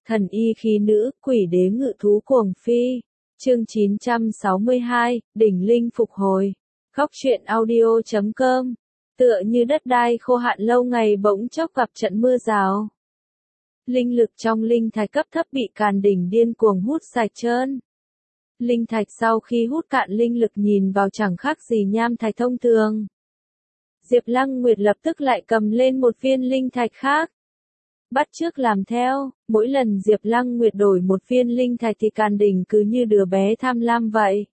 Thần y khí nữ, quỷ đế ngự thú cuồng phi. Chương 962, đỉnh linh phục hồi. Góc truyện audio.com. Tựa như đất đai khô hạn lâu ngày bỗng chốc gặp trận mưa rào. Linh lực trong linh thạch cấp thấp bị càn đỉnh điên cuồng hút sạch trơn. Linh thạch sau khi hút cạn linh lực nhìn vào chẳng khác gì nham thạch thông thường. Diệp Lăng Nguyệt lập tức lại cầm lên một viên linh thạch khác. Bắt chước làm theo, mỗi lần Diệp Lăng Nguyệt đổi một viên linh thạch thì càn đỉnh cứ như đứa bé tham lam vậy.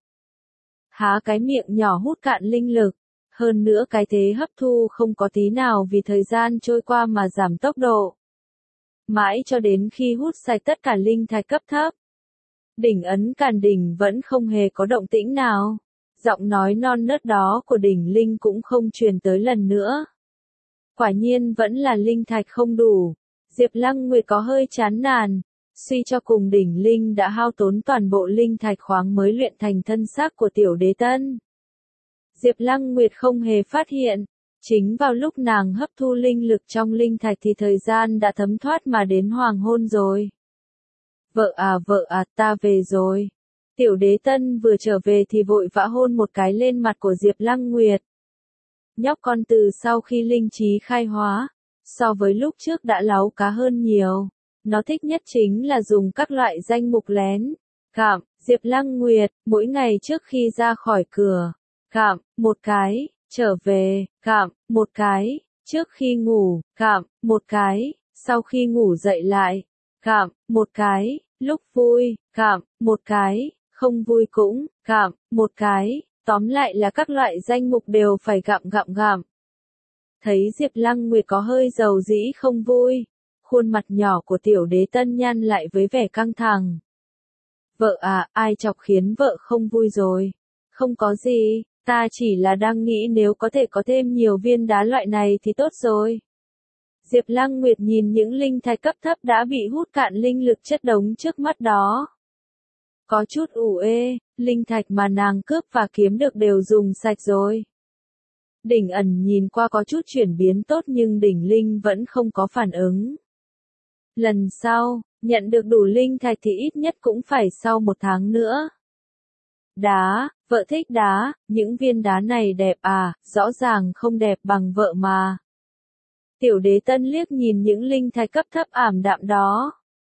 Há cái miệng nhỏ hút cạn linh lực, hơn nữa cái thế hấp thu không có tí nào vì thời gian trôi qua mà giảm tốc độ. Mãi cho đến khi hút sạch tất cả linh thạch cấp thấp. Đỉnh ấn càn đỉnh vẫn không hề có động tĩnh nào. Giọng nói non nớt đó của đỉnh linh cũng không truyền tới lần nữa. Quả nhiên vẫn là linh thạch không đủ. Diệp Lăng Nguyệt có hơi chán nản, suy cho cùng đỉnh linh đã hao tốn toàn bộ linh thạch khoáng mới luyện thành thân xác của tiểu đế tân. Diệp Lăng Nguyệt không hề phát hiện, chính vào lúc nàng hấp thu linh lực trong linh thạch thì thời gian đã thấm thoát mà đến hoàng hôn rồi. Vợ à, ta về rồi. Tiểu đế tân vừa trở về thì vội vã hôn một cái lên mặt của Diệp Lăng Nguyệt. Nhóc con từ sau khi linh trí khai hóa, so với lúc trước đã láu cá hơn nhiều. Nó thích nhất chính là dùng các loại danh mục lén. Cạm, Diệp Lăng Nguyệt, mỗi ngày trước khi ra khỏi cửa. Cạm, một cái, trở về, cạm, một cái, trước khi ngủ, cạm, một cái, sau khi ngủ dậy lại. Cạm, một cái, lúc vui, cạm, một cái, không vui cũng, cạm, một cái, tóm lại là các loại danh mục đều phải gặm. Thấy Diệp Lăng Nguyệt có hơi dầu dĩ không vui, khuôn mặt nhỏ của tiểu đế tân nhăn lại với vẻ căng thẳng. Vợ à, ai chọc khiến vợ không vui rồi? Không có gì, ta chỉ là đang nghĩ nếu có thể có thêm nhiều viên đá loại này thì tốt rồi. Diệp Lăng Nguyệt nhìn những linh thạch cấp thấp đã bị hút cạn linh lực chất đống trước mắt đó. Có chút ủ ê, linh thạch mà nàng cướp và kiếm được đều dùng sạch rồi. Đỉnh ẩn nhìn qua có chút chuyển biến tốt nhưng đỉnh linh vẫn không có phản ứng. Lần sau, nhận được đủ linh thạch thì ít nhất cũng phải sau 1 tháng nữa. Đá, vợ thích đá, những viên đá này đẹp à, rõ ràng không đẹp bằng vợ mà. Tiểu đế tân liếc nhìn những linh thạch cấp thấp ảm đạm đó.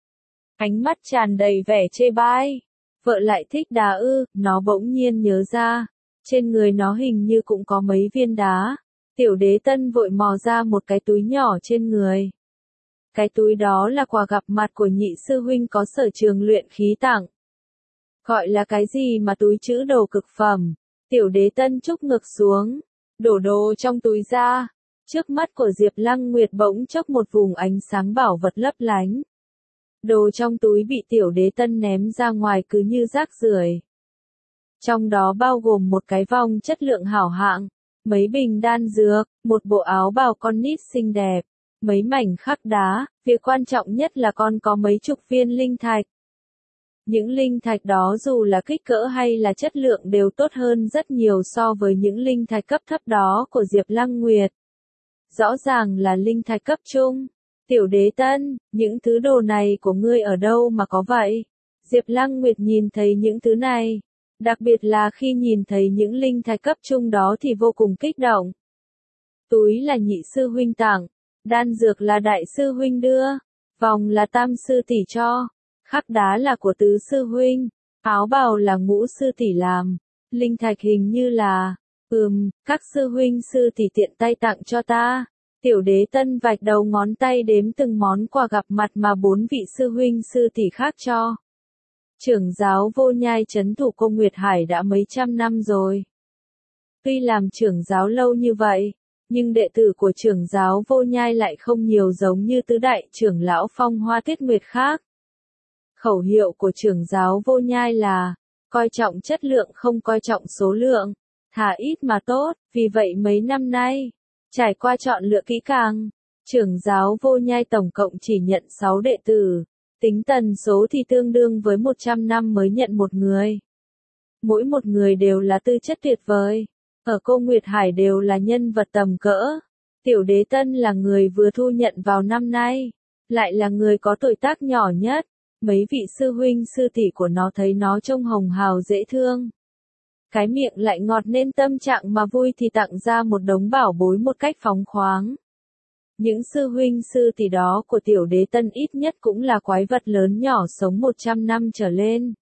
Ánh mắt tràn đầy vẻ chê bai. Vợ lại thích đá ư, nó bỗng nhiên nhớ ra. Trên người nó hình như cũng có mấy viên đá. Tiểu đế tân vội mò ra một cái túi nhỏ trên người. Cái túi đó là quà gặp mặt của nhị sư huynh có sở trường luyện khí tặng. Gọi là cái gì mà túi trữ đồ cực phẩm. Tiểu đế tân trúc ngực xuống, đổ đồ trong túi ra. Trước mắt của Diệp Lăng Nguyệt bỗng chốc một vùng ánh sáng bảo vật lấp lánh. Đồ trong túi bị tiểu đế tân ném ra ngoài cứ như rác rưởi. Trong đó bao gồm một cái vòng chất lượng hảo hạng, mấy bình đan dược, một bộ áo bào con nít xinh đẹp, mấy mảnh khắc đá, việc quan trọng nhất là con có mấy chục viên linh thạch. Những linh thạch đó dù là kích cỡ hay là chất lượng đều tốt hơn rất nhiều so với những linh thạch cấp thấp đó của Diệp Lăng Nguyệt. Rõ ràng là linh thạch cấp trung. Tiểu đế tân, những thứ đồ này của ngươi ở đâu mà có vậy? Diệp Lăng Nguyệt nhìn thấy những thứ này. Đặc biệt là khi nhìn thấy những linh thạch cấp trung đó thì vô cùng kích động. Túi là nhị sư huynh tặng, đan dược là đại sư huynh đưa, vòng là tam sư tỷ cho, khắc đá là của tứ sư huynh, áo bào là ngũ sư tỷ làm, linh thạch hình như là, các sư huynh sư tỷ tiện tay tặng cho ta. Tiểu đế tân vạch đầu ngón tay đếm từng món quà gặp mặt mà 4 vị sư huynh sư tỷ khác cho. Trưởng giáo Vô Nhai trấn thủ Cô Nguyệt Hải đã mấy trăm năm rồi. Tuy làm trưởng giáo lâu như vậy, nhưng đệ tử của trưởng giáo Vô Nhai lại không nhiều giống như tứ đại trưởng lão Phong Hoa Tuyết Nguyệt khác. Khẩu hiệu của trưởng giáo Vô Nhai là, coi trọng chất lượng không coi trọng số lượng, thà ít mà tốt, vì vậy mấy năm nay, trải qua chọn lựa kỹ càng, trưởng giáo Vô Nhai tổng cộng chỉ nhận 6 đệ tử. Tính tần số thì tương đương với 100 năm mới nhận một người. Mỗi một người đều là tư chất tuyệt vời. Ở Cô Nguyệt Hải đều là nhân vật tầm cỡ. Tiểu đế tân là người vừa thu nhận vào năm nay. lại là người có tuổi tác nhỏ nhất. Mấy vị sư huynh sư tỷ của nó thấy nó trông hồng hào dễ thương. Cái miệng lại ngọt nên tâm trạng mà vui thì tặng ra một đống bảo bối một cách phóng khoáng. Những sư huynh sư tỷ đó của tiểu đế tân ít nhất cũng là quái vật lớn nhỏ sống 100 năm trở lên.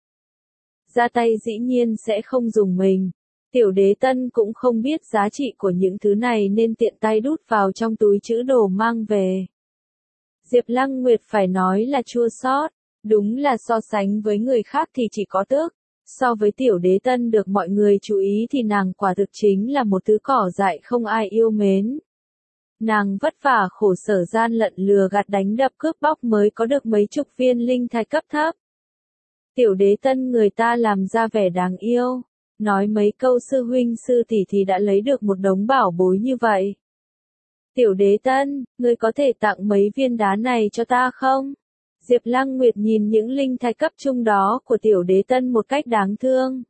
Ra tay dĩ nhiên sẽ không dùng mình. Tiểu đế tân cũng không biết giá trị của những thứ này nên tiện tay đút vào trong túi trữ đồ mang về. Diệp Lăng Nguyệt phải nói là chua xót, đúng là so sánh với người khác thì chỉ có tước. So với tiểu đế tân được mọi người chú ý thì nàng quả thực chính là một thứ cỏ dại không ai yêu mến. Nàng vất vả khổ sở gian lận lừa gạt đánh đập cướp bóc mới có được mấy chục viên linh thạch cấp thấp. Tiểu đế tân người ta làm ra vẻ đáng yêu, nói mấy câu sư huynh sư tỷ thì đã lấy được một đống bảo bối như vậy. Tiểu đế tân, ngươi có thể tặng mấy viên đá này cho ta không? Diệp Lăng Nguyệt nhìn những linh thạch cấp trung đó của tiểu đế tân một cách đáng thương.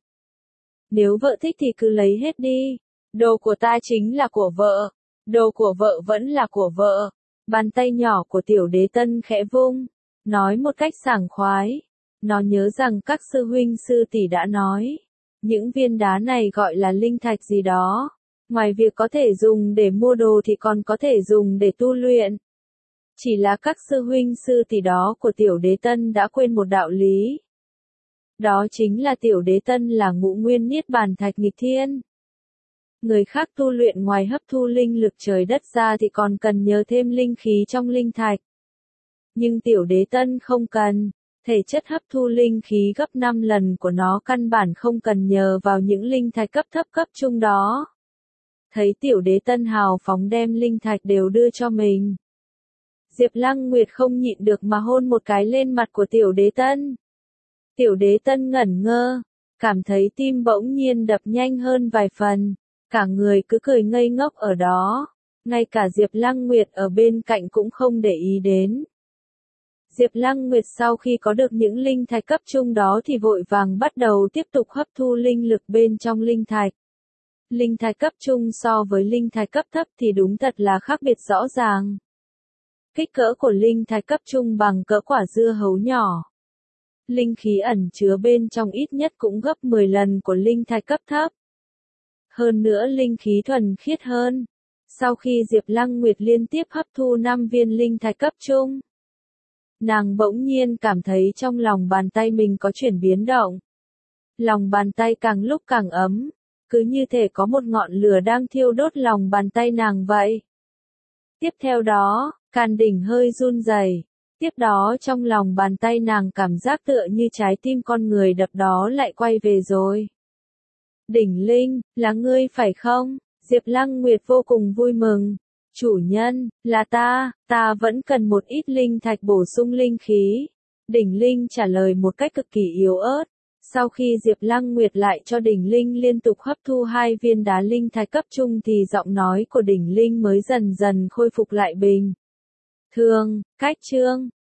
Nếu vợ thích thì cứ lấy hết đi. Đồ của ta chính là của vợ. Đồ của vợ vẫn là của vợ. Bàn tay nhỏ của tiểu đế tân khẽ vung, nói một cách sảng khoái. Nó nhớ rằng các sư huynh sư tỷ đã nói, những viên đá này gọi là linh thạch gì đó. Ngoài việc có thể dùng để mua đồ thì còn có thể dùng để tu luyện. Chỉ là các sư huynh sư tỷ đó của tiểu đế tân đã quên một đạo lý. Đó chính là tiểu đế tân là ngũ nguyên niết bàn thạch nghịch thiên. Người khác tu luyện ngoài hấp thu linh lực trời đất ra thì còn cần nhờ thêm linh khí trong linh thạch. Nhưng tiểu đế tân không cần, thể chất hấp thu linh khí gấp 5 lần của nó căn bản không cần nhờ vào những linh thạch cấp thấp cấp trung đó. Thấy tiểu đế tân hào phóng đem linh thạch đều đưa cho mình. Diệp Lăng Nguyệt không nhịn được mà hôn một cái lên mặt của tiểu đế tân. Tiểu đế tân ngẩn ngơ, cảm thấy tim bỗng nhiên đập nhanh hơn vài phần, cả người cứ cười ngây ngốc ở đó, ngay cả Diệp Lăng Nguyệt ở bên cạnh cũng không để ý đến. Diệp Lăng Nguyệt sau khi có được những linh thạch cấp trung đó thì vội vàng bắt đầu tiếp tục hấp thu linh lực bên trong linh thạch. Linh thạch cấp trung so với linh thạch cấp thấp thì đúng thật là khác biệt rõ ràng. Kích cỡ của linh thạch cấp trung bằng cỡ quả dưa hấu nhỏ. Linh khí ẩn chứa bên trong ít nhất cũng gấp 10 lần của linh thạch cấp thấp. Hơn nữa linh khí thuần khiết hơn. Sau khi Diệp Lăng Nguyệt liên tiếp hấp thu 5 viên linh thạch cấp trung, nàng bỗng nhiên cảm thấy trong lòng bàn tay mình có chuyển biến động. Lòng bàn tay càng lúc càng ấm, cứ như thể có một ngọn lửa đang thiêu đốt lòng bàn tay nàng vậy. Tiếp theo đó, can đỉnh hơi run rẩy. Tiếp đó trong lòng bàn tay nàng cảm giác tựa như trái tim con người đập đó lại quay về rồi. Đỉnh Linh, là ngươi phải không? Diệp Lăng Nguyệt vô cùng vui mừng. Chủ nhân, là ta vẫn cần một ít linh thạch bổ sung linh khí. Đỉnh Linh trả lời một cách cực kỳ yếu ớt. Sau khi Diệp Lăng Nguyệt lại cho Đỉnh Linh liên tục hấp thu 2 viên đá linh thạch cấp trung thì giọng nói của Đỉnh Linh mới dần dần khôi phục lại bình thường. Cách chương